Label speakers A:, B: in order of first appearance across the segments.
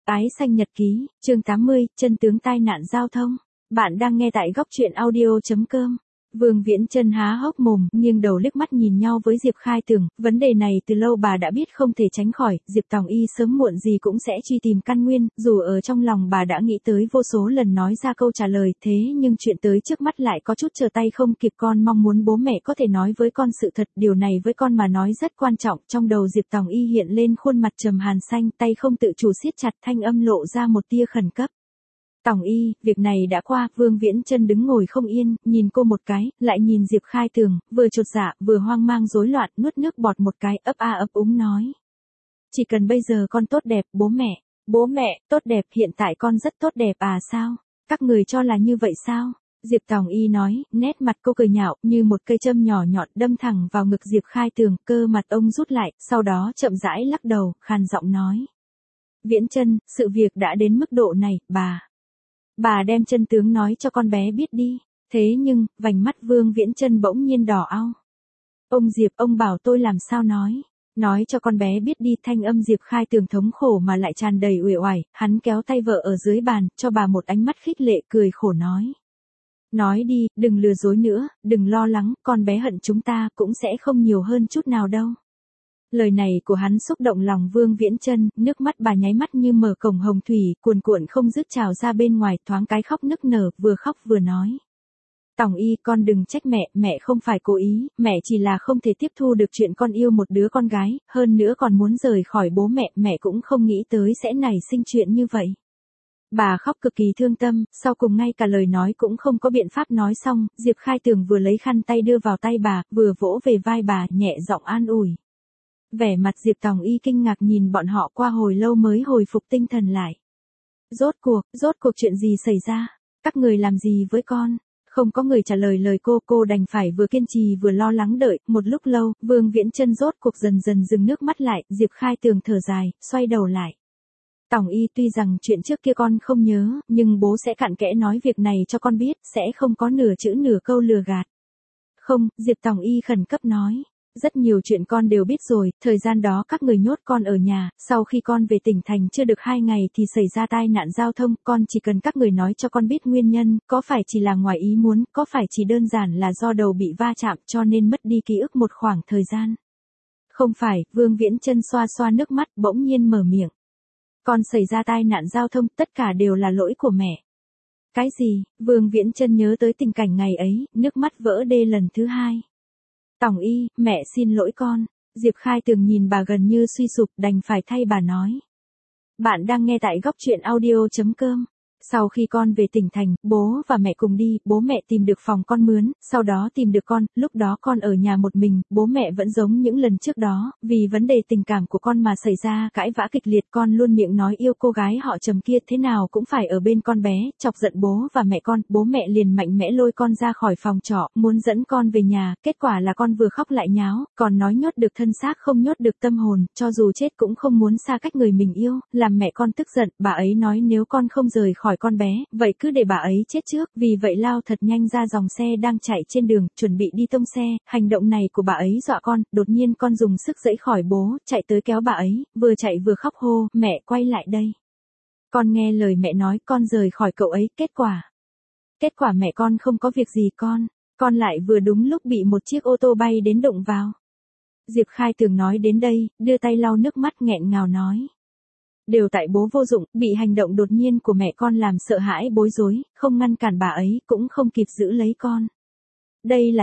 A: Ái xanh nhật ký, chương 80, chân tướng tai nạn giao thông. Bạn đang nghe tại góc truyện audio.com. Vương Viễn Chân há hốc mồm, nghiêng đầu liếc mắt nhìn nhau với Diệp Khai Tường, vấn đề này từ lâu bà đã biết không thể tránh khỏi, Diệp Tòng Y sớm muộn gì cũng sẽ truy tìm căn nguyên, dù ở trong lòng bà đã nghĩ tới vô số lần nói ra câu trả lời, thế nhưng chuyện tới trước mắt lại có chút trở tay không kịp. Con mong muốn bố mẹ có thể nói với con sự thật, điều này với con mà nói rất quan trọng. Trong đầu Diệp Tòng Y hiện lên khuôn mặt trầm hàn xanh, tay không tự chủ siết chặt, thanh âm lộ ra một tia khẩn cấp. Tòng Y, việc này đã qua. Vương Viễn Chân đứng ngồi không yên, nhìn cô một cái, lại nhìn Diệp Khai Tường, vừa chột dạ, vừa hoang mang rối loạn, nuốt nước bọt một cái, ấp úng nói. Chỉ cần bây giờ con tốt đẹp, bố mẹ, tốt đẹp, hiện tại con rất tốt đẹp à sao? Các người cho là như vậy sao? Diệp Tòng Y nói, nét mặt cô cười nhạo, như một cây châm nhỏ nhọn đâm thẳng vào ngực Diệp Khai Tường, cơ mặt ông rút lại, sau đó chậm rãi lắc đầu, khàn giọng nói. Viễn Chân, sự việc đã đến mức độ này, bà đem chân tướng nói cho con bé biết đi. Thế nhưng, vành mắt Vương Viễn Chân bỗng nhiên đỏ au. Ông Diệp, ông bảo tôi làm sao nói cho con bé biết đi. Thanh âm Diệp Khai Tường thống khổ mà lại tràn đầy uể oải, hắn kéo tay vợ ở dưới bàn, cho bà một ánh mắt khích lệ, cười khổ nói. Nói đi, đừng lừa dối nữa, đừng lo lắng, con bé hận chúng ta cũng sẽ không nhiều hơn chút nào đâu. Lời này của hắn xúc động lòng Vương Viễn Chân, nước mắt bà nháy mắt như mở cổng hồng thủy, cuồn cuộn không dứt trào ra bên ngoài, thoáng cái khóc nức nở, vừa khóc vừa nói. Tòng Y, con đừng trách mẹ không phải cố ý, mẹ chỉ là không thể tiếp thu được chuyện con yêu một đứa con gái, hơn nữa còn muốn rời khỏi bố mẹ cũng không nghĩ tới sẽ nảy sinh chuyện như vậy. Bà khóc cực kỳ thương tâm, sau cùng ngay cả lời nói cũng không có biện pháp nói xong, Diệp Khai Tường vừa lấy khăn tay đưa vào tay bà, vừa vỗ về vai bà, nhẹ giọng an ủi. Vẻ mặt Diệp Tòng Y kinh ngạc nhìn bọn họ qua hồi lâu mới hồi phục tinh thần lại. Rốt cuộc chuyện gì xảy ra? Các người làm gì với con? Không có người trả lời lời cô đành phải vừa kiên trì vừa lo lắng đợi. Một lúc lâu, Vương Viễn Chân rốt cuộc dần dần dừng nước mắt lại, Diệp Khai Tường thở dài, xoay đầu lại. Tòng Y, tuy rằng chuyện trước kia con không nhớ, nhưng bố sẽ cặn kẽ nói việc này cho con biết, sẽ không có nửa chữ nửa câu lừa gạt. Không, Diệp Tòng Y khẩn cấp nói. Rất nhiều chuyện con đều biết rồi, thời gian đó các người nhốt con ở nhà, sau khi con về tỉnh thành chưa được 2 ngày thì xảy ra tai nạn giao thông, con chỉ cần các người nói cho con biết nguyên nhân, có phải chỉ là ngoài ý muốn, có phải chỉ đơn giản là do đầu bị va chạm cho nên mất đi ký ức một khoảng thời gian. Không phải, Vương Viễn Chân xoa xoa nước mắt bỗng nhiên mở miệng. Con xảy ra tai nạn giao thông, tất cả đều là lỗi của mẹ. Cái gì? Vương Viễn Chân nhớ tới tình cảnh ngày ấy, nước mắt vỡ đê lần thứ 2. Tòng Y, mẹ xin lỗi con. Diệp Khai Tường nhìn bà gần như suy sụp, đành phải thay bà nói. Bạn đang nghe tại góc truyện audio.com. Sau khi con về tỉnh thành, bố và mẹ cùng đi, bố mẹ tìm được phòng con mướn, sau đó tìm được con, lúc đó con ở nhà một mình, bố mẹ vẫn giống những lần trước đó, vì vấn đề tình cảm của con mà xảy ra cãi vã kịch liệt, con luôn miệng nói yêu cô gái họ Trầm kia, thế nào cũng phải ở bên con bé, chọc giận bố và mẹ con, bố mẹ liền mạnh mẽ lôi con ra khỏi phòng trọ, muốn dẫn con về nhà, kết quả là con vừa khóc lại nháo, còn nói nhốt được thân xác không nhốt được tâm hồn, cho dù chết cũng không muốn xa cách người mình yêu, làm mẹ con tức giận, bà ấy nói nếu con không rời khỏi con bé, vậy cứ để bà ấy chết trước, vì vậy lao thật nhanh ra dòng xe đang chạy trên đường, chuẩn bị đi tông xe, hành động này của bà ấy dọa con, đột nhiên con dùng sức giãy khỏi bố, chạy tới kéo bà ấy, vừa chạy vừa khóc hô, mẹ quay lại đây. Con nghe lời mẹ nói, con rời khỏi cậu ấy, kết quả mẹ con không có việc gì con lại vừa đúng lúc bị một chiếc ô tô bay đến đụng vào. Diệp Khai Tường nói đến đây, đưa tay lau nước mắt nghẹn ngào nói. Đều tại bố vô dụng, bị hành động đột nhiên của mẹ con làm sợ hãi bối rối, không ngăn cản bà ấy, cũng không kịp giữ lấy con. Đây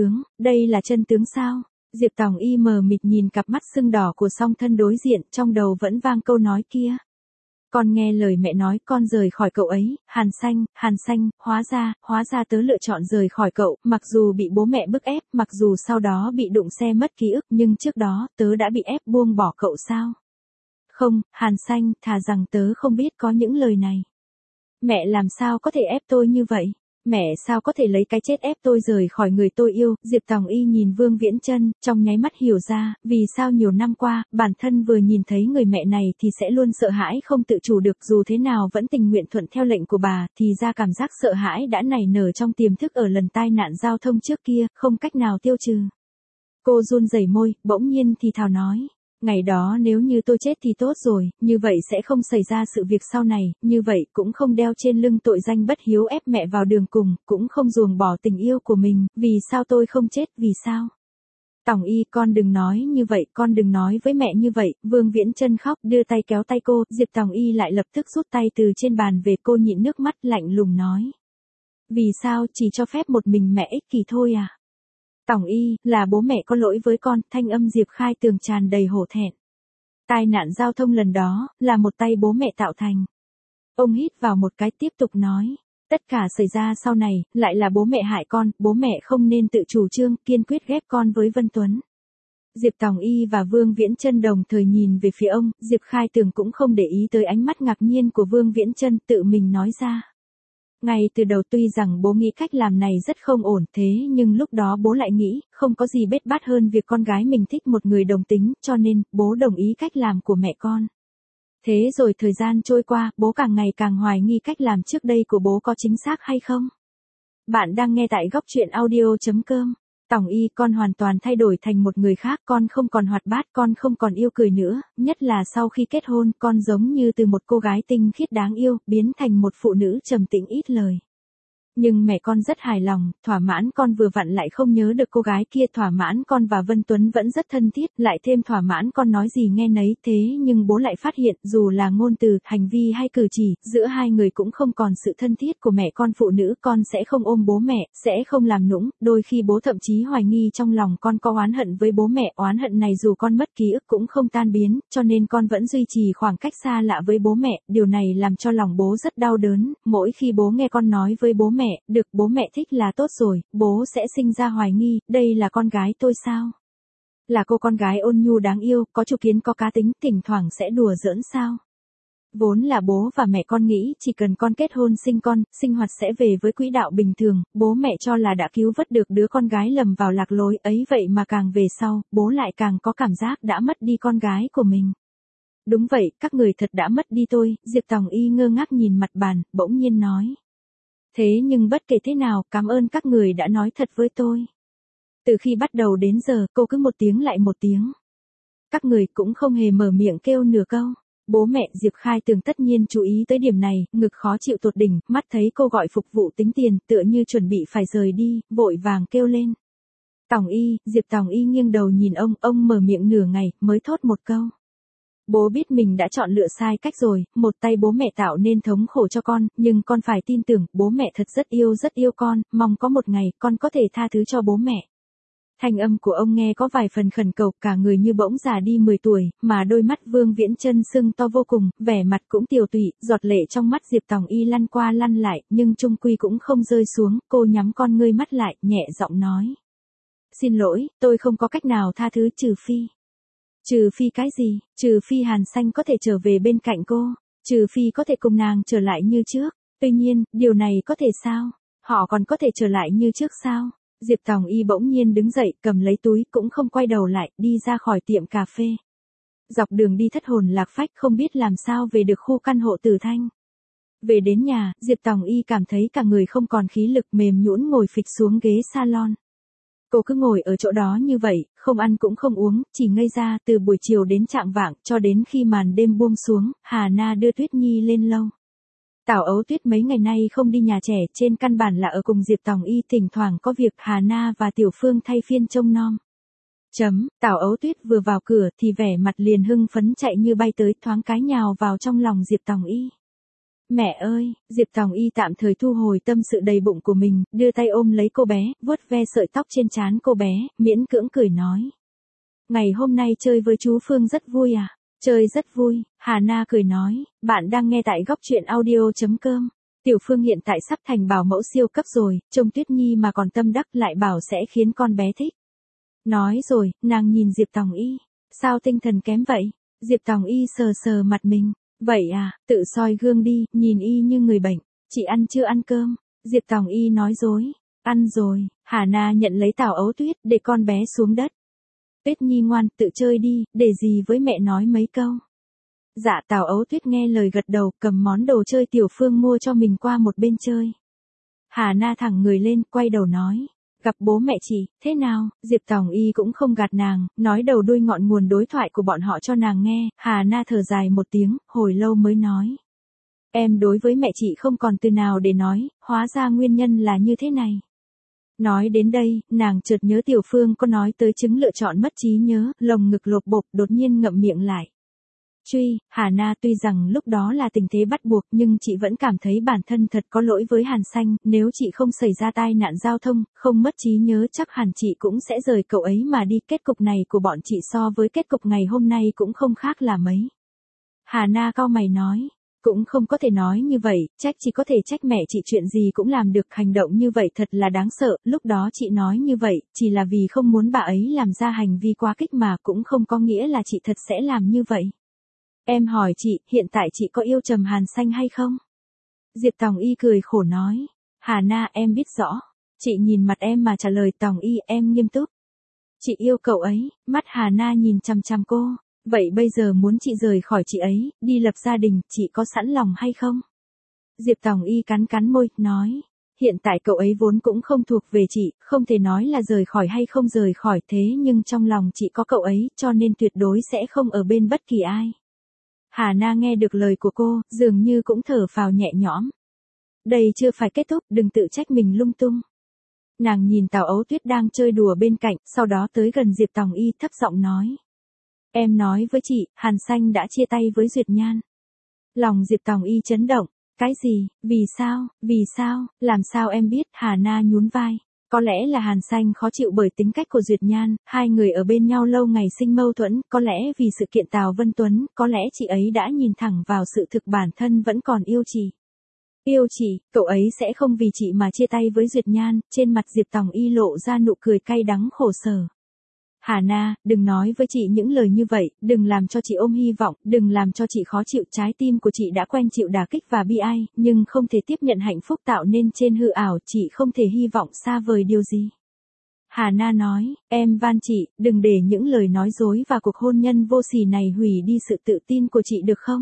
A: là chân tướng sao? Diệp Tòng Y mờ mịt nhìn cặp mắt sưng đỏ của song thân đối diện, trong đầu vẫn vang câu nói kia. Con nghe lời mẹ nói, con rời khỏi cậu ấy, Hàn Xanh, hóa ra tớ lựa chọn rời khỏi cậu, mặc dù bị bố mẹ bức ép, mặc dù sau đó bị đụng xe mất ký ức, nhưng trước đó, tớ đã bị ép buông bỏ cậu sao? Không, Hàn Xanh, thà rằng tớ không biết có những lời này. Mẹ làm sao có thể ép tôi như vậy? Mẹ sao có thể lấy cái chết ép tôi rời khỏi người tôi yêu? Diệp Tòng Y nhìn Vương Viễn Chân, trong nháy mắt hiểu ra, vì sao nhiều năm qua, bản thân vừa nhìn thấy người mẹ này thì sẽ luôn sợ hãi không tự chủ được, dù thế nào vẫn tình nguyện thuận theo lệnh của bà, thì ra cảm giác sợ hãi đã nảy nở trong tiềm thức ở lần tai nạn giao thông trước kia, không cách nào tiêu trừ. Cô run rẩy môi, bỗng nhiên thì thào nói. Ngày đó nếu như tôi chết thì tốt rồi, như vậy sẽ không xảy ra sự việc sau này, như vậy cũng không đeo trên lưng tội danh bất hiếu ép mẹ vào đường cùng, cũng không ruồng bỏ tình yêu của mình, vì sao tôi không chết, vì sao? Tòng Y, con đừng nói như vậy, con đừng nói với mẹ như vậy, Vương Viễn Chân khóc, đưa tay kéo tay cô, Diệp Tòng Y lại lập tức rút tay từ trên bàn về, cô nhịn nước mắt lạnh lùng nói. Vì sao, chỉ cho phép một mình mẹ ích kỷ thôi à? Tòng Y, là bố mẹ có lỗi với con, thanh âm Diệp Khai Tường tràn đầy hổ thẹn. Tai nạn giao thông lần đó, là một tay bố mẹ tạo thành. Ông hít vào một cái tiếp tục nói. Tất cả xảy ra sau này, lại là bố mẹ hại con, bố mẹ không nên tự chủ trương, kiên quyết ghép con với Vân Tuấn. Diệp Tòng Y và Vương Viễn Chân đồng thời nhìn về phía ông, Diệp Khai Tường cũng không để ý tới ánh mắt ngạc nhiên của Vương Viễn Chân, tự mình nói ra. Ngay từ đầu tuy rằng bố nghĩ cách làm này rất không ổn, thế nhưng lúc đó bố lại nghĩ, không có gì bết bát hơn việc con gái mình thích một người đồng tính, cho nên, bố đồng ý cách làm của mẹ con. Thế rồi thời gian trôi qua, bố càng ngày càng hoài nghi cách làm trước đây của bố có chính xác hay không. Bạn đang nghe tại góc truyện audio.com. Tòng Y, con hoàn toàn thay đổi thành một người khác, con không còn hoạt bát, con không còn yêu cười nữa, nhất là sau khi kết hôn, con giống như từ một cô gái tinh khiết đáng yêu, biến thành một phụ nữ trầm tĩnh ít lời. Nhưng mẹ con rất hài lòng, thỏa mãn, con vừa vặn lại không nhớ được cô gái kia, thỏa mãn, con và Vân Tuấn vẫn rất thân thiết, lại thêm thỏa mãn, con nói gì nghe nấy, thế nhưng bố lại phát hiện, dù là ngôn từ, hành vi hay cử chỉ, giữa hai người cũng không còn sự thân thiết của mẹ con phụ nữ, con sẽ không ôm bố mẹ, sẽ không làm nũng, đôi khi bố thậm chí hoài nghi trong lòng con có oán hận với bố mẹ, oán hận này dù con mất ký ức cũng không tan biến, cho nên con vẫn duy trì khoảng cách xa lạ với bố mẹ, điều này làm cho lòng bố rất đau đớn, mỗi khi bố nghe con nói với bố mẹ, được bố mẹ thích là tốt rồi, bố sẽ sinh ra hoài nghi, đây là con gái tôi sao? Là cô con gái ôn nhu đáng yêu, có chủ kiến có cá tính, thỉnh thoảng sẽ đùa giỡn sao? Vốn là bố và mẹ con nghĩ chỉ cần con kết hôn sinh con, sinh hoạt sẽ về với quỹ đạo bình thường, bố mẹ cho là đã cứu vớt được đứa con gái lầm vào lạc lối ấy, vậy mà càng về sau, bố lại càng có cảm giác đã mất đi con gái của mình. Đúng vậy, các người thật đã mất đi tôi, Diệp Tòng Y ngơ ngác nhìn mặt bàn, bỗng nhiên nói. Thế nhưng bất kể thế nào, cảm ơn các người đã nói thật với tôi. Từ khi bắt đầu đến giờ, cô cứ một tiếng lại một tiếng. Các người cũng không hề mở miệng kêu nửa câu. Bố mẹ Diệp Khai Tường tất nhiên chú ý tới điểm này, ngực khó chịu tột đỉnh, mắt thấy cô gọi phục vụ tính tiền, tựa như chuẩn bị phải rời đi, vội vàng kêu lên. Tòng Y, Diệp Tòng Y nghiêng đầu nhìn ông mở miệng nửa ngày, mới thốt một câu. Bố biết mình đã chọn lựa sai cách rồi, một tay bố mẹ tạo nên thống khổ cho con, nhưng con phải tin tưởng, bố mẹ thật rất yêu con, mong có một ngày, con có thể tha thứ cho bố mẹ. Thanh âm của ông nghe có vài phần khẩn cầu, cả người như bỗng già đi 10 tuổi, mà đôi mắt Vương Viễn Chân sưng to vô cùng, vẻ mặt cũng tiều tụy, giọt lệ trong mắt Diệp Tòng Y lăn qua lăn lại, nhưng chung quy cũng không rơi xuống, cô nhắm con ngươi mắt lại, nhẹ giọng nói. Xin lỗi, tôi không có cách nào tha thứ trừ phi. Trừ phi cái gì? Trừ phi Hàn Xanh có thể trở về bên cạnh cô, trừ phi có thể cùng nàng trở lại như trước. Tuy nhiên, điều này có thể sao? Họ còn có thể trở lại như trước sao? Diệp Tòng Y bỗng nhiên đứng dậy, cầm lấy túi, cũng không quay đầu lại, đi ra khỏi tiệm cà phê. Dọc đường đi thất hồn lạc phách, không biết làm sao về được khu căn hộ Tử Thanh. Về đến nhà, Diệp Tòng Y cảm thấy cả người không còn khí lực, mềm nhũn ngồi phịch xuống ghế salon. Cô cứ ngồi ở chỗ đó như vậy, không ăn cũng không uống, chỉ ngây ra từ buổi chiều đến chạng vạng, cho đến khi màn đêm buông xuống, Hà Na đưa Tuyết Nhi lên lâu. Tào Ấu Tuyết mấy ngày nay không đi nhà trẻ, trên căn bản là ở cùng Diệp Tòng Y, thỉnh thoảng có việc Hà Na và Tiểu Phương thay phiên trông nom. Tào Ấu Tuyết vừa vào cửa thì vẻ mặt liền hưng phấn chạy như bay tới, thoáng cái nhào vào trong lòng Diệp Tòng Y. Mẹ ơi, Diệp Tòng Y tạm thời thu hồi tâm sự đầy bụng của mình, đưa tay ôm lấy cô bé, vuốt ve sợi tóc trên trán cô bé, miễn cưỡng cười nói. Ngày hôm nay chơi với chú Phương rất vui à? Chơi rất vui, Hà Na cười nói, bạn đang nghe tại góc truyện audio.com. Tiểu Phương hiện tại sắp thành bảo mẫu siêu cấp rồi, trông Tuyết Nhi mà còn tâm đắc lại bảo sẽ khiến con bé thích. Nói rồi, nàng nhìn Diệp Tòng Y. Sao tinh thần kém vậy? Diệp Tòng Y sờ sờ mặt mình. Vậy à, tự soi gương đi, nhìn y như người bệnh. Chị ăn chưa ăn cơm? Diệp Tòng Y nói dối. Ăn rồi, Hà Na nhận lấy Tào Ấu Tuyết, để con bé xuống đất. Tuyết Nhi ngoan, tự chơi đi, để gì với mẹ nói mấy câu. Dạ, Tào Ấu Tuyết nghe lời gật đầu, cầm món đồ chơi Tiểu Phương mua cho mình qua một bên chơi. Hà Na thẳng người lên, quay đầu nói. gặp bố mẹ chị, thế nào? Diệp Tòng Y cũng không gạt nàng, nói đầu đuôi ngọn nguồn đối thoại của bọn họ cho nàng nghe, Hà Na thở dài một tiếng, hồi lâu mới nói. Em đối với mẹ chị không còn từ nào để nói, hóa ra nguyên nhân là như thế này. Nói đến đây, nàng chợt nhớ Tiểu Phương có nói tới chứng lựa chọn mất trí nhớ, lồng ngực lột bột, đột nhiên ngậm miệng lại. Hà Na tuy rằng lúc đó là tình thế bắt buộc nhưng chị vẫn cảm thấy bản thân thật có lỗi với Hàn Sanh, nếu chị không xảy ra tai nạn giao thông, không mất trí nhớ chắc hẳn chị cũng sẽ rời cậu ấy mà đi, kết cục này của bọn chị so với kết cục ngày hôm nay cũng không khác là mấy. Hà Na cau mày nói. Cũng không có thể nói như vậy, trách chỉ có thể trách mẹ chị chuyện gì cũng làm được, hành động như vậy thật là đáng sợ, lúc đó chị nói như vậy, chỉ là vì không muốn bà ấy làm ra hành vi quá kích mà cũng không có nghĩa là chị thật sẽ làm như vậy. Em hỏi chị, hiện tại chị có yêu Trầm Hàn Sanh hay không? Diệp Tòng Y cười khổ nói. Hà Na, em biết rõ. Chị nhìn mặt em mà trả lời. Tòng Y, em nghiêm túc. Chị yêu cậu ấy, mắt Hà Na nhìn chằm chằm cô. Vậy bây giờ muốn chị rời khỏi chị ấy, đi lập gia đình, chị có sẵn lòng hay không? Diệp Tòng Y cắn cắn môi, nói. Hiện tại cậu ấy vốn cũng không thuộc về chị, không thể nói là rời khỏi hay không rời khỏi, thế nhưng trong lòng chị có cậu ấy, cho nên tuyệt đối sẽ không ở bên bất kỳ ai. Hà Na nghe được lời của cô, dường như cũng thở phào nhẹ nhõm. Đây chưa phải kết thúc, đừng tự trách mình lung tung. Nàng nhìn Tào Ấu Tuyết đang chơi đùa bên cạnh, sau đó tới gần Diệp Tòng Y thấp giọng nói. Em nói với chị, Hàn Sanh đã chia tay với Duyệt Nhan. Lòng Diệp Tòng Y chấn động. Cái gì, vì sao, làm sao em biết? Hà Na nhún vai. Có lẽ là Hàn Sanh khó chịu bởi tính cách của Duyệt Nhan, hai người ở bên nhau lâu ngày sinh mâu thuẫn, có lẽ vì sự kiện Tào Vân Tuấn, có lẽ chị ấy đã nhìn thẳng vào sự thực bản thân vẫn còn yêu chị. Yêu chị, cậu ấy sẽ không vì chị mà chia tay với Duyệt Nhan, trên mặt Diệp Tòng Y lộ ra nụ cười cay đắng khổ sở. Hà Na, đừng nói với chị những lời như vậy, đừng làm cho chị ôm hy vọng, đừng làm cho chị khó chịu, trái tim của chị đã quen chịu đả kích và bi ai, nhưng không thể tiếp nhận hạnh phúc tạo nên trên hư ảo, chị không thể hy vọng xa vời điều gì. Hà Na nói, em van chị, đừng để những lời nói dối và cuộc hôn nhân vô sỉ này hủy đi sự tự tin của chị được không?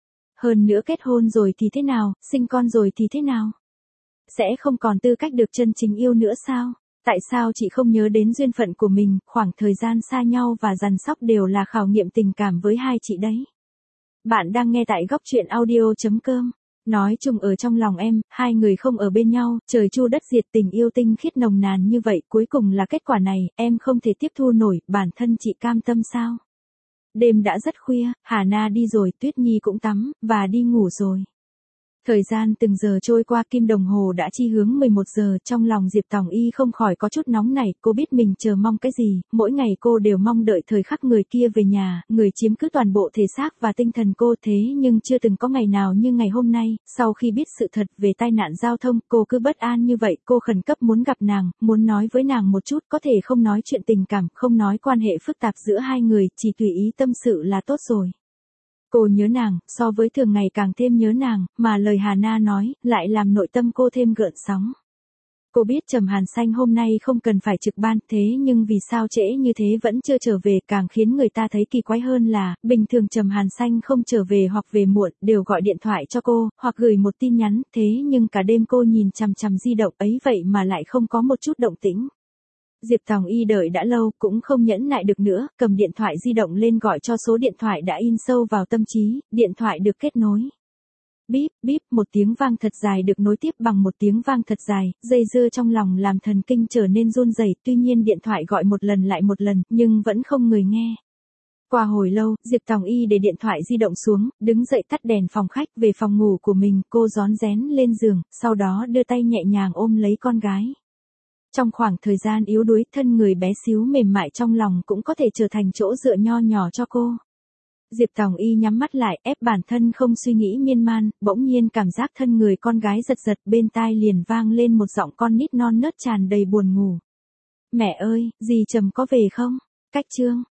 A: Hơn nữa kết hôn rồi thì thế nào, sinh con rồi thì thế nào? Sẽ không còn tư cách được chân chính yêu nữa sao? Tại sao chị không nhớ đến duyên phận của mình, khoảng thời gian xa nhau và dằn sóc đều là khảo nghiệm tình cảm với hai chị đấy. Bạn đang nghe tại góc truyện audio.com. Nói chung ở trong lòng em, hai người không ở bên nhau, trời chu đất diệt, tình yêu tinh khiết nồng nàn như vậy, cuối cùng là kết quả này, em không thể tiếp thu nổi, bản thân chị cam tâm sao? Đêm đã rất khuya, Hà Na đi rồi, Tuyết Nhi cũng tắm, và đi ngủ rồi. Thời gian từng giờ trôi qua, kim đồng hồ đã chi hướng 11 giờ, trong lòng Diệp Tòng Y không khỏi có chút nóng nảy, cô biết mình chờ mong cái gì, mỗi ngày cô đều mong đợi thời khắc người kia về nhà, người chiếm cứ toàn bộ thể xác và tinh thần cô, thế nhưng chưa từng có ngày nào như ngày hôm nay, sau khi biết sự thật về tai nạn giao thông, cô cứ bất an như vậy, cô khẩn cấp muốn gặp nàng, muốn nói với nàng một chút, có thể không nói chuyện tình cảm, không nói quan hệ phức tạp giữa hai người, chỉ tùy ý tâm sự là tốt rồi. Cô nhớ nàng, so với thường ngày càng thêm nhớ nàng, mà lời Hà Na nói, lại làm nội tâm cô thêm gợn sóng. Cô biết Trầm Hàn Sanh hôm nay không cần phải trực ban, thế nhưng vì sao trễ như thế vẫn chưa trở về, càng khiến người ta thấy kỳ quái hơn là, bình thường Trầm Hàn Sanh không trở về hoặc về muộn, đều gọi điện thoại cho cô, hoặc gửi một tin nhắn, thế nhưng cả đêm cô nhìn chằm chằm di động ấy vậy mà lại không có một chút động tĩnh. Diệp Tòng Y đợi đã lâu, cũng không nhẫn nại được nữa, cầm điện thoại di động lên gọi cho số điện thoại đã in sâu vào tâm trí, điện thoại được kết nối. Bíp, bíp, một tiếng vang thật dài được nối tiếp bằng một tiếng vang thật dài, dây dưa trong lòng làm thần kinh trở nên run rẩy, tuy nhiên điện thoại gọi một lần lại một lần, nhưng vẫn không người nghe. Qua hồi lâu, Diệp Tòng Y để điện thoại di động xuống, đứng dậy tắt đèn phòng khách, về phòng ngủ của mình, cô rón rén lên giường, sau đó đưa tay nhẹ nhàng ôm lấy con gái. Trong khoảng thời gian yếu đuối, thân người bé xíu mềm mại trong lòng cũng có thể trở thành chỗ dựa nho nhỏ cho cô. Diệp Tòng Y nhắm mắt lại, ép bản thân không suy nghĩ miên man, bỗng nhiên cảm giác thân người con gái giật giật, bên tai liền vang lên một giọng con nít non nớt tràn đầy buồn ngủ. Mẹ ơi, dì Trầm có về không? Cách chương